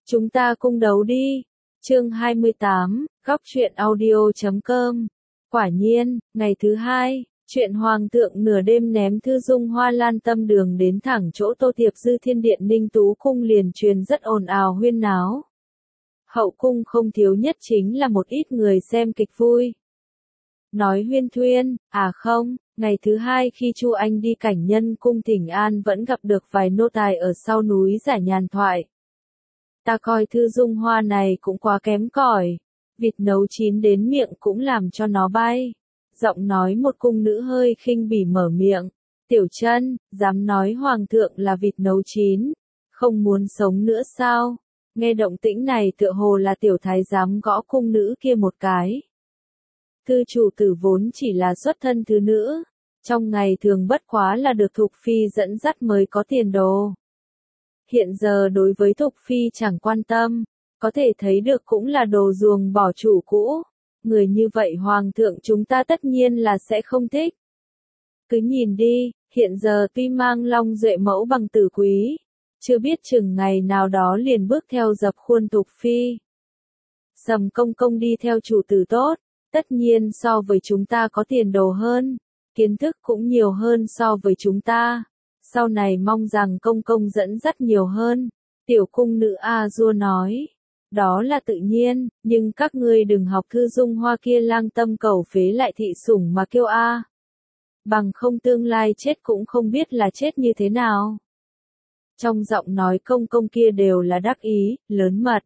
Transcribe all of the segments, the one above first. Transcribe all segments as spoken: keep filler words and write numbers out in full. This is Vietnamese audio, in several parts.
Chúng ta cung đấu đi. Chương hai mươi tám, góc truyện audio chấm com. Quả nhiên, ngày thứ hai, chuyện hoàng thượng nửa đêm ném thư dung hoa lan tâm đường đến thẳng chỗ Tô Tiệp Dư Thiên Điện Ninh Tú Cung liền truyền rất ồn ào huyên náo. Hậu cung không thiếu nhất chính là một ít người xem kịch vui. Nói huyên thuyên, à không, ngày thứ hai khi Chu Anh đi cảnh nhân cung thỉnh an vẫn gặp được vài nô tài ở sau núi giải nhàn thoại. Ta coi thư dung hoa này cũng quá kém cỏi, vịt nấu chín đến miệng cũng làm cho nó bay. Giọng nói một cung nữ hơi khinh bỉ mở miệng, Tiểu Chân, dám nói hoàng thượng là vịt nấu chín, không muốn sống nữa sao? Nghe động tĩnh này tựa hồ là tiểu thái giám gõ cung nữ kia một cái. Thư chủ tử vốn chỉ là xuất thân thứ nữ, trong ngày thường bất quá là được Thục Phi dẫn dắt mới có tiền đồ. Hiện giờ đối với Thục Phi chẳng quan tâm, có thể thấy được cũng là đồ ruồng bỏ chủ cũ. Người như vậy hoàng thượng chúng ta tất nhiên là sẽ không thích. Cứ nhìn đi, hiện giờ tuy mang long duệ mẫu bằng tử quý, chưa biết chừng ngày nào đó liền bước theo dập khuôn Thục Phi. Sầm công công đi theo chủ tử tốt, tất nhiên so với chúng ta có tiền đồ hơn, kiến thức cũng nhiều hơn so với chúng ta. Sau này mong rằng công công dẫn dắt nhiều hơn, tiểu cung nữ A Dua nói. Đó là tự nhiên, nhưng các ngươi đừng học thư dung hoa kia lang tâm cầu phế lại thị sủng mà kêu a. Bằng không tương lai chết cũng không biết là chết như thế nào. Trong giọng nói công công kia đều là đắc ý, lớn mật.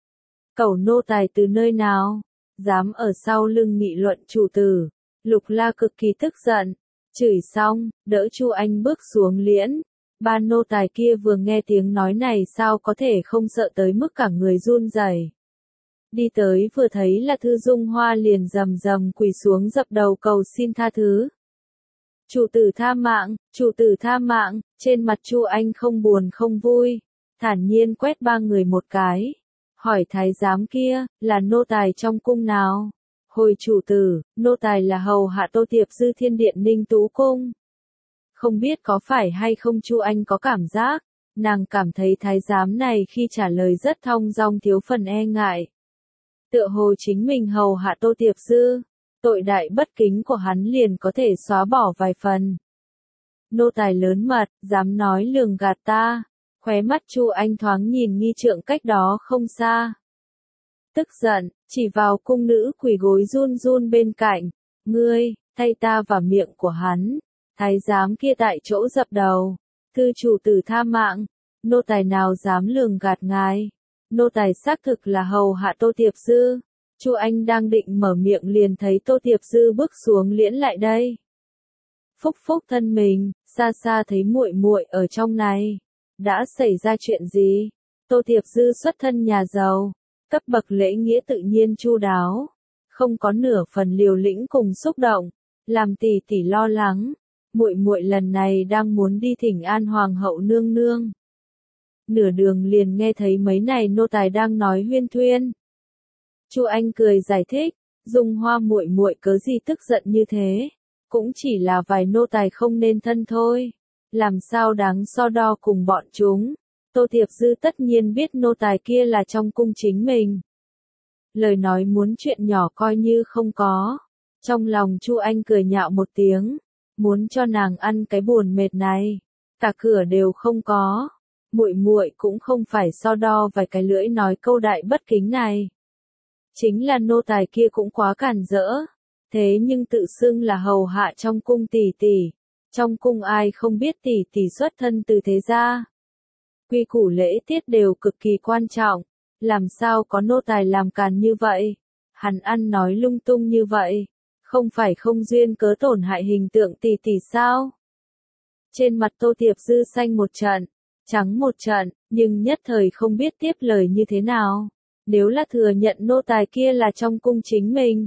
Cẩu nô tài từ nơi nào, dám ở sau lưng nghị luận chủ tử. Lục La cực kỳ tức giận, chửi xong, đỡ Chu Anh bước xuống liễn. Ba nô tài kia vừa nghe tiếng nói này sao có thể không sợ tới mức cả người run rẩy. Đi tới vừa thấy là thư dung hoa liền rầm rầm quỳ xuống dập đầu cầu xin tha thứ. Chủ tử tha mạng, chủ tử tha mạng, trên mặt Chu Anh không buồn không vui, thản nhiên quét ba người một cái. Hỏi thái giám kia, là nô tài trong cung nào? Hồi chủ tử, nô tài là hầu hạ Tô Tiệp Dư Thiên Điện Ninh Tú Cung. Không biết có phải hay không Chu Anh có cảm giác, nàng cảm thấy thái giám này khi trả lời rất thong dong thiếu phần e ngại. Tựa hồ chính mình hầu hạ Tô Tiệp Dư, tội đại bất kính của hắn liền có thể xóa bỏ vài phần. Nô tài lớn mật, dám nói lường gạt ta, khóe mắt Chu Anh thoáng nhìn nghi trượng cách đó không xa. Tức giận, chỉ vào cung nữ quỳ gối run run bên cạnh, ngươi, thay ta vào miệng của hắn. Thái giám kia tại chỗ dập đầu, thư chủ tử tha mạng, nô tài nào dám lường gạt ngài, nô tài xác thực là hầu hạ Tô Tiệp Dư. Chu Anh đang định mở miệng liền thấy Tô Tiệp Dư bước xuống liễn lại đây. Phúc phúc thân mình, xa xa thấy muội muội ở trong này, đã xảy ra chuyện gì? Tô Tiệp Dư xuất thân nhà giàu, cấp bậc lễ nghĩa tự nhiên chu đáo, không có nửa phần liều lĩnh cùng xúc động, làm tỷ tỷ lo lắng. Muội muội lần này đang muốn đi thỉnh an hoàng hậu nương nương. Nửa đường liền nghe thấy mấy này nô tài đang nói huyên thuyên. Chu Anh cười giải thích, Dung Hoa muội muội cớ gì tức giận như thế, cũng chỉ là vài nô tài không nên thân thôi, làm sao đáng so đo cùng bọn chúng. Tô Tiệp Dư tất nhiên biết nô tài kia là trong cung chính mình. Lời nói muốn chuyện nhỏ coi như không có. Trong lòng Chu Anh cười nhạo một tiếng. Muốn cho nàng ăn cái buồn mệt này, cả cửa đều không có, muội muội cũng không phải so đo vài cái lưỡi nói câu đại bất kính này. Chính là nô tài kia cũng quá cản rỡ, thế nhưng tự xưng là hầu hạ trong cung tỷ tỷ, trong cung ai không biết tỷ tỷ xuất thân từ thế gia. Quy củ lễ tiết đều cực kỳ quan trọng, làm sao có nô tài làm càn như vậy, hắn ăn nói lung tung như vậy. Không phải không duyên cớ tổn hại hình tượng tỷ tỷ sao? Trên mặt Tô Tiệp Dư xanh một trận, trắng một trận, nhưng nhất thời không biết tiếp lời như thế nào. Nếu là thừa nhận nô tài kia là trong cung chính mình,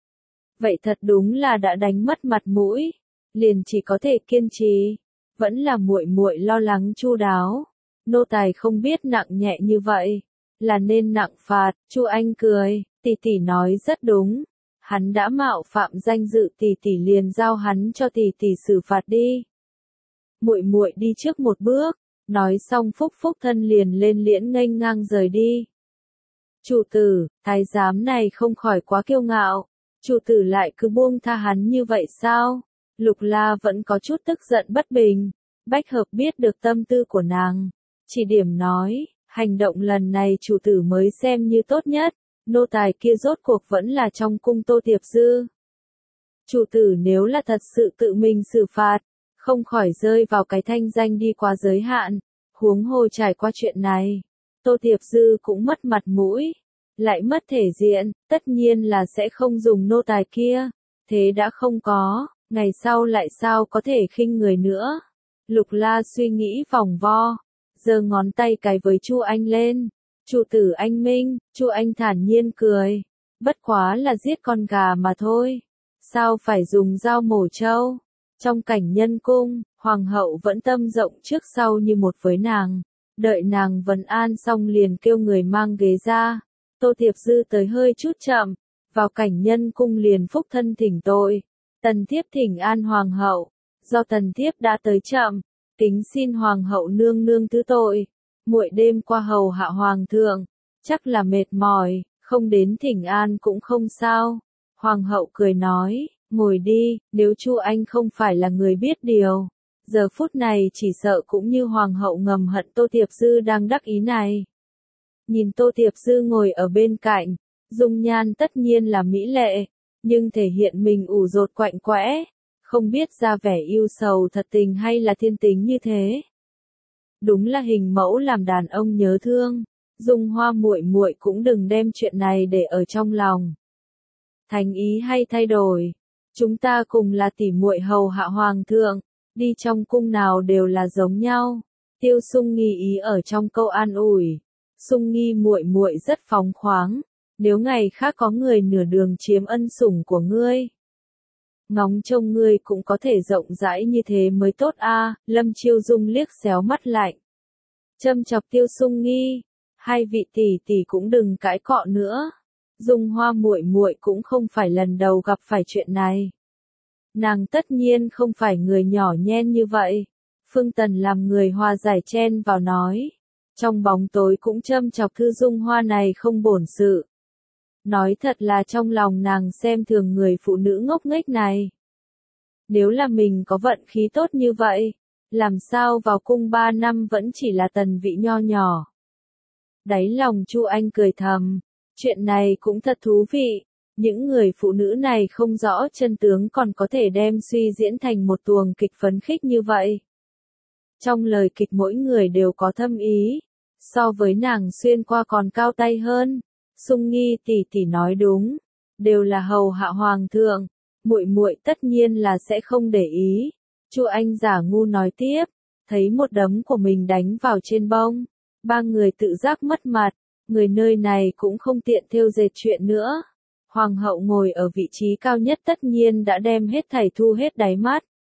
vậy thật đúng là đã đánh mất mặt mũi, liền chỉ có thể kiên trì, vẫn là muội muội lo lắng chu đáo. Nô tài không biết nặng nhẹ như vậy, là nên nặng phạt. Chu Anh cười, tỷ tỷ nói rất đúng. Hắn đã mạo phạm danh dự tỷ tỷ liền giao hắn cho tỷ tỷ xử phạt đi. Muội muội đi trước một bước, Nói xong phúc phúc thân liền lên liễn nghênh ngang rời đi. Chủ tử, thái giám này không khỏi quá kiêu ngạo. Chủ tử lại cứ buông tha hắn như vậy sao? Lục La vẫn có chút tức giận bất bình. Bách Hợp biết được tâm tư của nàng. Chỉ điểm nói, hành động lần này chủ tử mới xem như tốt nhất. Nô tài kia rốt cuộc vẫn là trong cung Tô Tiệp Dư. Chủ tử nếu là thật sự tự mình xử phạt, không khỏi rơi vào cái thanh danh đi quá giới hạn. Huống hồ trải qua chuyện này, Tô Tiệp Dư cũng mất mặt mũi, lại mất thể diện, tất nhiên là sẽ không dùng nô tài kia. Thế đã không có, ngày sau lại sao có thể khinh người nữa. Lục La suy nghĩ vòng vo, giơ ngón tay cái với Chu Anh lên. Chủ tử anh minh, Chu Anh thản nhiên cười. Bất quá là giết con gà mà thôi. Sao phải dùng dao mổ trâu? Trong cảnh nhân cung, hoàng hậu vẫn tâm rộng trước sau như một với nàng. Đợi nàng vấn an xong liền kêu người mang ghế ra. Tô Tiệp Dư tới hơi chút chậm, vào cảnh nhân cung liền phúc thân thỉnh tội. Tần thiếp thỉnh an hoàng hậu, do tần thiếp đã tới chậm, kính xin hoàng hậu nương nương thứ tội. Muội đêm qua hầu hạ hoàng thượng, chắc là mệt mỏi, không đến thỉnh an cũng không sao. Hoàng hậu cười nói, ngồi đi, nếu Chu Anh không phải là người biết điều, giờ phút này chỉ sợ cũng như hoàng hậu ngầm hận Tô Tiệp Dư đang đắc ý này. Nhìn Tô Tiệp Dư ngồi ở bên cạnh, dung nhan tất nhiên là mỹ lệ, nhưng thể hiện mình ủ rột quạnh quẽ, không biết ra vẻ yêu sầu thật tình hay là thiên tính như thế. Đúng là hình mẫu làm đàn ông nhớ thương, Dung Hoa muội muội cũng đừng đem chuyện này để ở trong lòng. Thành ý hay thay đổi, chúng ta cùng là tỷ muội hầu hạ hoàng thượng, đi trong cung nào đều là giống nhau. Tiêu Sung Nghi ý ở trong câu an ủi, Sung Nghi muội muội rất phóng khoáng, nếu ngày khác có người nửa đường chiếm ân sủng của ngươi, ngóng trông ngươi cũng có thể rộng rãi như thế mới tốt a. Lâm Chiêu Dung liếc xéo mắt lạnh, châm chọc Tiêu Sung Nghi, hai vị tỷ tỷ cũng đừng cãi cọ nữa. Dung Hoa muội muội cũng không phải lần đầu gặp phải chuyện này. Nàng tất nhiên không phải người nhỏ nhen như vậy. Phương Tần làm người hòa giải chen vào nói, trong bóng tối cũng châm chọc Thư Dung Hoa này không bổn sự. Nói thật là trong lòng nàng xem thường người phụ nữ ngốc nghếch này. Nếu là mình có vận khí tốt như vậy, làm sao vào cung ba năm vẫn chỉ là tần vị nho nhỏ. Đáy lòng Chu Anh cười thầm, chuyện này cũng thật thú vị, những người phụ nữ này không rõ chân tướng còn có thể đem suy diễn thành một tuồng kịch phấn khích như vậy. Trong lời kịch mỗi người đều có thâm ý, so với nàng xuyên qua còn cao tay hơn. Sung Nghi tỷ tỷ nói đúng, đều là hầu hạ hoàng thượng, muội muội tất nhiên là sẽ không để ý. Chu Anh giả ngu nói tiếp, thấy một đấm của mình đánh vào trên bông, ba người tự giác mất mặt, người nơi này cũng không tiện thêu dệt chuyện nữa. Hoàng hậu ngồi ở vị trí cao nhất tất nhiên đã đem hết thảy thu hết đáy mắt.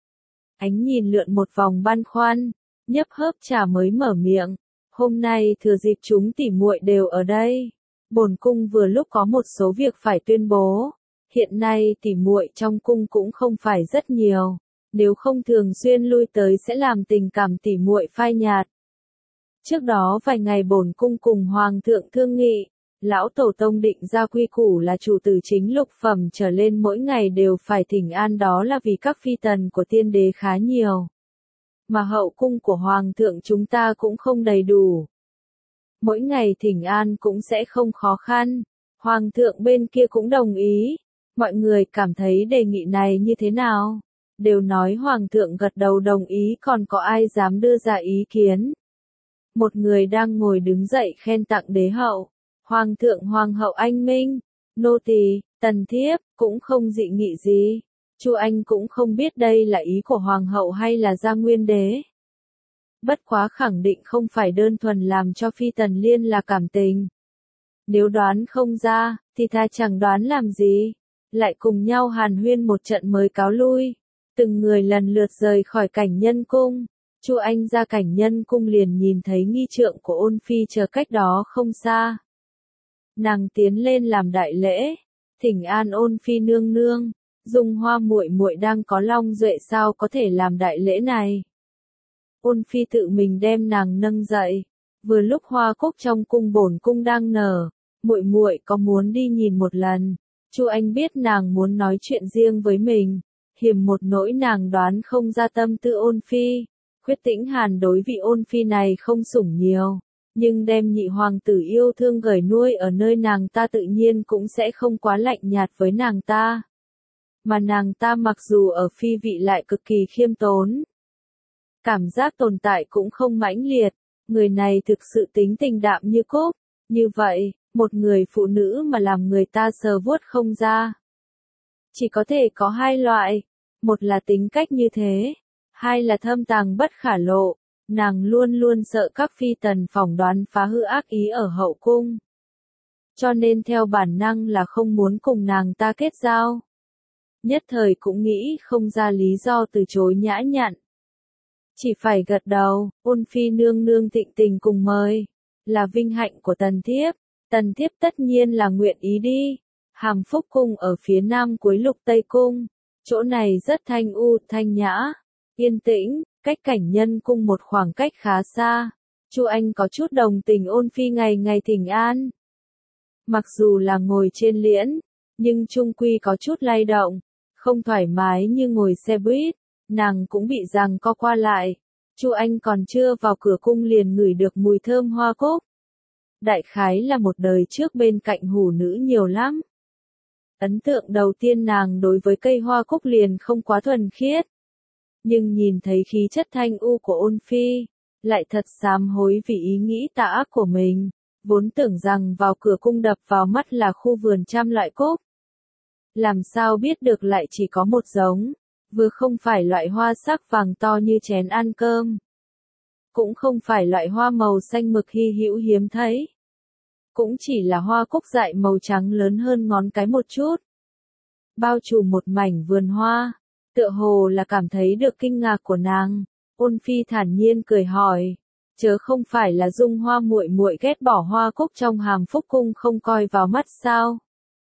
Ánh nhìn lượn một vòng băn khoăn, nhấp hớp trà mới mở miệng, hôm nay thừa dịp chúng tỉ muội đều ở đây. Bổn cung vừa lúc có một số việc phải tuyên bố, hiện nay tỉ muội trong cung cũng không phải rất nhiều, nếu không thường xuyên lui tới sẽ làm tình cảm tỉ muội phai nhạt. Trước đó vài ngày bổn cung cùng hoàng thượng thương nghị, lão tổ tông định ra quy củ là chủ tử chính lục phẩm trở lên mỗi ngày đều phải thỉnh an, đó là vì các phi tần của tiên đế khá nhiều, mà hậu cung của hoàng thượng chúng ta cũng không đầy đủ. Mỗi ngày thỉnh an cũng sẽ không khó khăn, hoàng thượng bên kia cũng đồng ý. Mọi người cảm thấy đề nghị này như thế nào? Đều nói hoàng thượng gật đầu đồng ý, còn có ai dám đưa ra ý kiến? Một người đang ngồi đứng dậy khen tặng đế hậu, hoàng thượng hoàng hậu anh minh, nô tỳ, tần thiếp, cũng không dị nghị gì. Chu Anh cũng không biết đây là ý của hoàng hậu hay là gia nguyên đế. Bất quá khẳng định không phải đơn thuần làm cho phi tần liên là cảm tình. Nếu đoán không ra, thì tha chẳng đoán làm gì. Lại cùng nhau hàn huyên một trận mới cáo lui. Từng người lần lượt rời khỏi cảnh nhân cung. Chu Anh ra cảnh nhân cung liền nhìn thấy nghi trượng của Ôn Phi chờ cách đó không xa. Nàng tiến lên làm đại lễ, thỉnh an Ôn Phi nương nương, Dung Hoa muội muội đang có long duệ sao có thể làm đại lễ này. Ôn Phi tự mình đem nàng nâng dậy. Vừa lúc hoa cúc trong cung bổn cung đang nở, muội muội có muốn đi nhìn một lần? Chu Anh biết nàng muốn nói chuyện riêng với mình, hiềm một nỗi nàng đoán không ra tâm tư Ôn Phi. Khuyết Tĩnh Hàn đối vị Ôn Phi này không sủng nhiều, nhưng đem nhị hoàng tử yêu thương gửi nuôi ở nơi nàng ta tự nhiên cũng sẽ không quá lạnh nhạt với nàng ta. Mà nàng ta mặc dù ở phi vị lại cực kỳ khiêm tốn, cảm giác tồn tại cũng không mãnh liệt, người này thực sự tính tình đạm như cúc. Như vậy, một người phụ nữ mà làm người ta sờ vuốt không ra. Chỉ có thể có hai loại, một là tính cách như thế, hai là thâm tàng bất khả lộ. Nàng luôn luôn sợ các phi tần phỏng đoán phá hư ác ý ở hậu cung. Cho nên theo bản năng là không muốn cùng nàng ta kết giao. Nhất thời cũng nghĩ không ra lý do từ chối nhã nhặn. Chỉ phải gật đầu, Ôn Phi nương nương thịnh tình cùng mời. Là vinh hạnh của tần thiếp, tần thiếp tất nhiên là nguyện ý đi. Hàm Phúc cung ở phía nam cuối Lục Tây cung. Chỗ này rất thanh u, thanh nhã, yên tĩnh, cách cảnh nhân cung một khoảng cách khá xa. Chu Anh có chút đồng tình Ôn Phi ngày ngày thỉnh an. Mặc dù là ngồi trên liễn, nhưng chung quy có chút lay động, không thoải mái như ngồi xe buýt, nàng cũng bị giằng co qua lại. Chu Anh còn chưa vào cửa cung liền ngửi được mùi thơm hoa cúc. Đại khái là một đời trước bên cạnh hủ nữ nhiều lắm. Ấn tượng đầu tiên nàng đối với cây hoa cúc liền không quá thuần khiết. Nhưng nhìn thấy khí chất thanh u của Ôn Phi, lại thật sám hối vì ý nghĩ tà ác của mình, vốn tưởng rằng vào cửa cung đập vào mắt là khu vườn trăm loại cúc. Làm sao biết được lại chỉ có một giống, vừa không phải loại hoa sắc vàng to như chén ăn cơm, cũng không phải loại hoa màu xanh mực hy hữu hiếm thấy, cũng chỉ là hoa cúc dại màu trắng lớn hơn ngón cái một chút, bao trùm một mảnh vườn hoa. Tựa hồ là cảm thấy được kinh ngạc của nàng, Ôn Phi thản nhiên cười hỏi, chớ không phải là Dung Hoa muội muội ghét bỏ hoa cúc trong Hàm Phúc cung không coi vào mắt sao?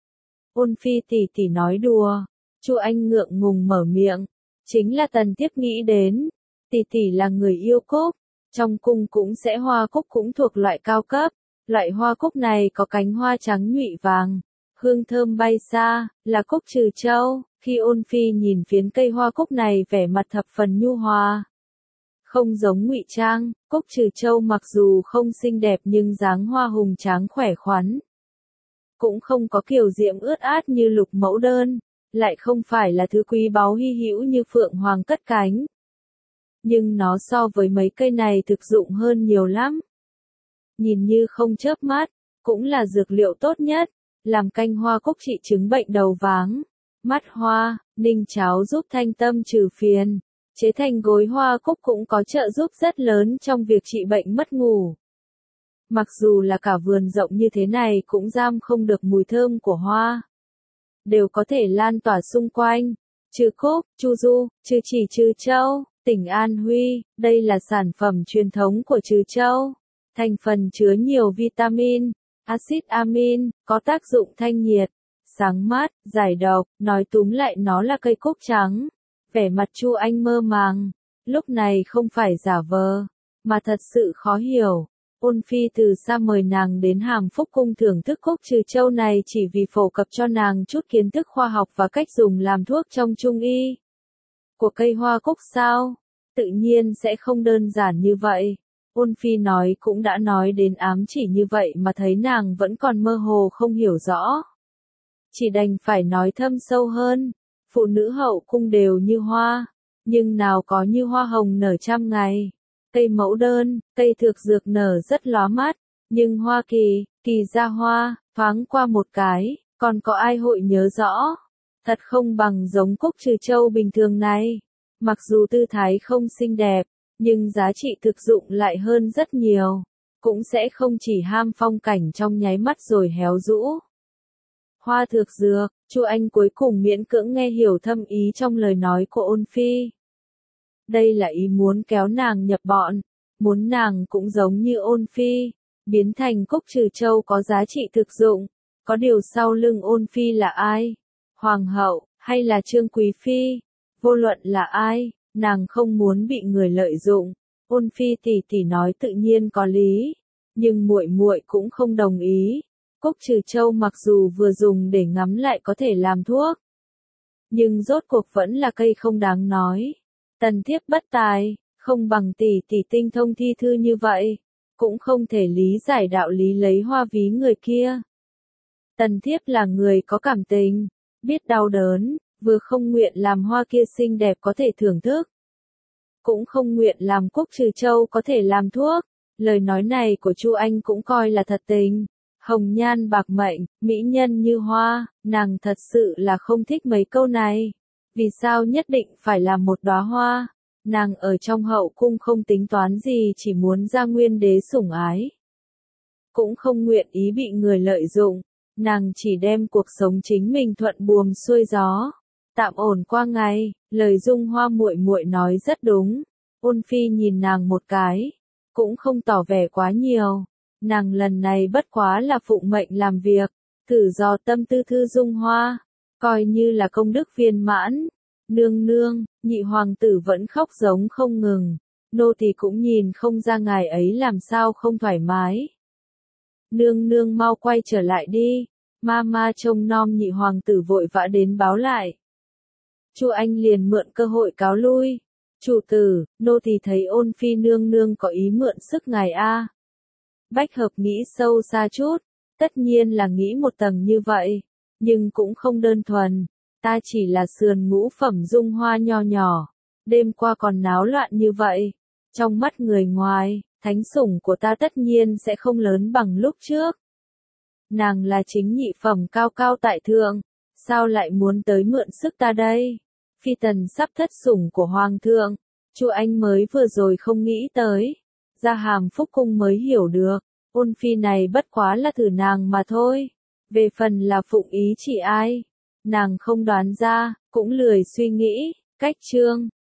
Ôn Phi tỷ tỷ nói đùa. Chu Anh ngượng ngùng mở miệng, chính là tần thiếp nghĩ đến, tỷ tỷ là người yêu cúc, trong cung cũng sẽ hoa cúc cũng thuộc loại cao cấp, loại hoa cúc này có cánh hoa trắng nhụy vàng, hương thơm bay xa, là cúc trừ châu. Khi Ôn Phi nhìn phiến cây hoa cúc này vẻ mặt thập phần nhu hòa. Không giống ngụy trang, cúc trừ châu mặc dù không xinh đẹp nhưng dáng hoa hùng tráng khỏe khoắn. Cũng không có kiểu diễm ướt át như lục mẫu đơn, lại không phải là thứ quý báu hy hữu như phượng hoàng cất cánh. Nhưng nó so với mấy cây này thực dụng hơn nhiều lắm. Nhìn như không chớp mắt, cũng là dược liệu tốt nhất, làm canh hoa cúc trị chứng bệnh đầu váng. Mắt hoa, ninh cháo giúp thanh tâm trừ phiền, chế thành gối hoa cúc cũng có trợ giúp rất lớn trong việc trị bệnh mất ngủ. Mặc dù là cả vườn rộng như thế này cũng giam không được mùi thơm của hoa, đều có thể lan tỏa xung quanh. Trừ cúc, chu du, trừ chỉ Trừ Châu, tỉnh An Huy, đây là sản phẩm truyền thống của Trừ Châu. Thành phần chứa nhiều vitamin, axit amin, có tác dụng thanh nhiệt, sáng mát, giải độc, nói túm lại nó là cây cúc trắng. Vẻ mặt Chu Anh mơ màng, lúc này không phải giả vờ, mà thật sự khó hiểu. Ôn Phi từ xa mời nàng đến Hàm Phúc cung thưởng thức cúc Trừ Châu này chỉ vì phổ cập cho nàng chút kiến thức khoa học và cách dùng làm thuốc trong trung y. Của cây hoa cúc sao? Tự nhiên sẽ không đơn giản như vậy. Ôn Phi nói cũng đã nói đến ám chỉ như vậy mà thấy nàng vẫn còn mơ hồ không hiểu rõ. Chỉ đành phải nói thâm sâu hơn, phụ nữ hậu cung đều như hoa, nhưng nào có như hoa hồng nở trăm ngày. Cây mẫu đơn, cây thược dược nở rất lóa mắt, nhưng hoa kỳ, kỳ ra hoa, thoáng qua một cái, còn có ai hội nhớ rõ. Thật không bằng giống cúc Trừ Châu bình thường này. Mặc dù tư thái không xinh đẹp, nhưng giá trị thực dụng lại hơn rất nhiều. Cũng sẽ không chỉ ham phong cảnh trong nháy mắt rồi héo rũ. Hoa thược dược, Chu Anh cuối cùng miễn cưỡng nghe hiểu thâm ý trong lời nói của Ôn Phi. Đây là ý muốn kéo nàng nhập bọn, muốn nàng cũng giống như Ôn Phi, biến thành cúc Trừ Châu có giá trị thực dụng. Có điều sau lưng Ôn Phi là ai? Hoàng hậu, hay là Trương Quý Phi? Vô luận là ai, nàng không muốn bị người lợi dụng, Ôn Phi tỷ tỷ nói tự nhiên có lý, nhưng muội muội cũng không đồng ý. Cúc trừ châu mặc dù vừa dùng để ngắm lại có thể làm thuốc, nhưng rốt cuộc vẫn là cây không đáng nói. Tần thiếp bất tài, không bằng tỷ tỷ tinh thông thi thư như vậy, cũng không thể lý giải đạo lý lấy hoa ví người kia. Tần thiếp là người có cảm tình, biết đau đớn, vừa không nguyện làm hoa kia xinh đẹp có thể thưởng thức, cũng không nguyện làm Cúc trừ châu có thể làm thuốc. Lời nói này của Chu Anh cũng coi là thật tình. Hồng nhan bạc mệnh, mỹ nhân như hoa, nàng thật sự là không thích mấy câu này. Vì sao nhất định phải làm một đóa hoa? Nàng ở trong hậu cung không tính toán gì, chỉ muốn ra nguyên đế sủng ái. Cũng không nguyện ý bị người lợi dụng, nàng chỉ đem cuộc sống chính mình thuận buồm xuôi gió, tạm ổn qua ngày. Lời Dung Hoa muội muội nói rất đúng. Ôn Phi nhìn nàng một cái, cũng không tỏ vẻ quá nhiều. Nàng lần này bất quá là phụng mệnh làm việc, thử dò tâm tư Thư Dung Hoa, coi như là công đức viên mãn. Nương nương, nhị hoàng tử vẫn khóc giống không ngừng, nô tỳ cũng nhìn không ra ngài ấy làm sao không thoải mái. Nương nương mau quay trở lại đi, ma ma trông nom nhị hoàng tử vội vã đến báo lại. Chu Anh liền mượn cơ hội cáo lui. Chủ tử, nô tỳ thấy Ôn Phi nương nương có ý mượn sức ngài a. Bách Hợp nghĩ sâu xa chút, tất nhiên là nghĩ một tầng như vậy, nhưng cũng không đơn thuần. Ta chỉ là sườn ngũ phẩm Dung Hoa nho nhỏ, đêm qua còn náo loạn như vậy. Trong mắt người ngoài, thánh sủng của ta tất nhiên sẽ không lớn bằng lúc trước. Nàng là chính nhị phẩm cao cao tại thượng, sao lại muốn tới mượn sức ta đây? Phi tần sắp thất sủng của hoàng thượng, Chu Anh mới vừa rồi không nghĩ tới, ra Hàm Phúc cung mới hiểu được, Ôn Phi này bất quá là thử nàng mà thôi. Về phần là phụng ý chỉ ai, nàng không đoán ra, cũng lười suy nghĩ. Cách chương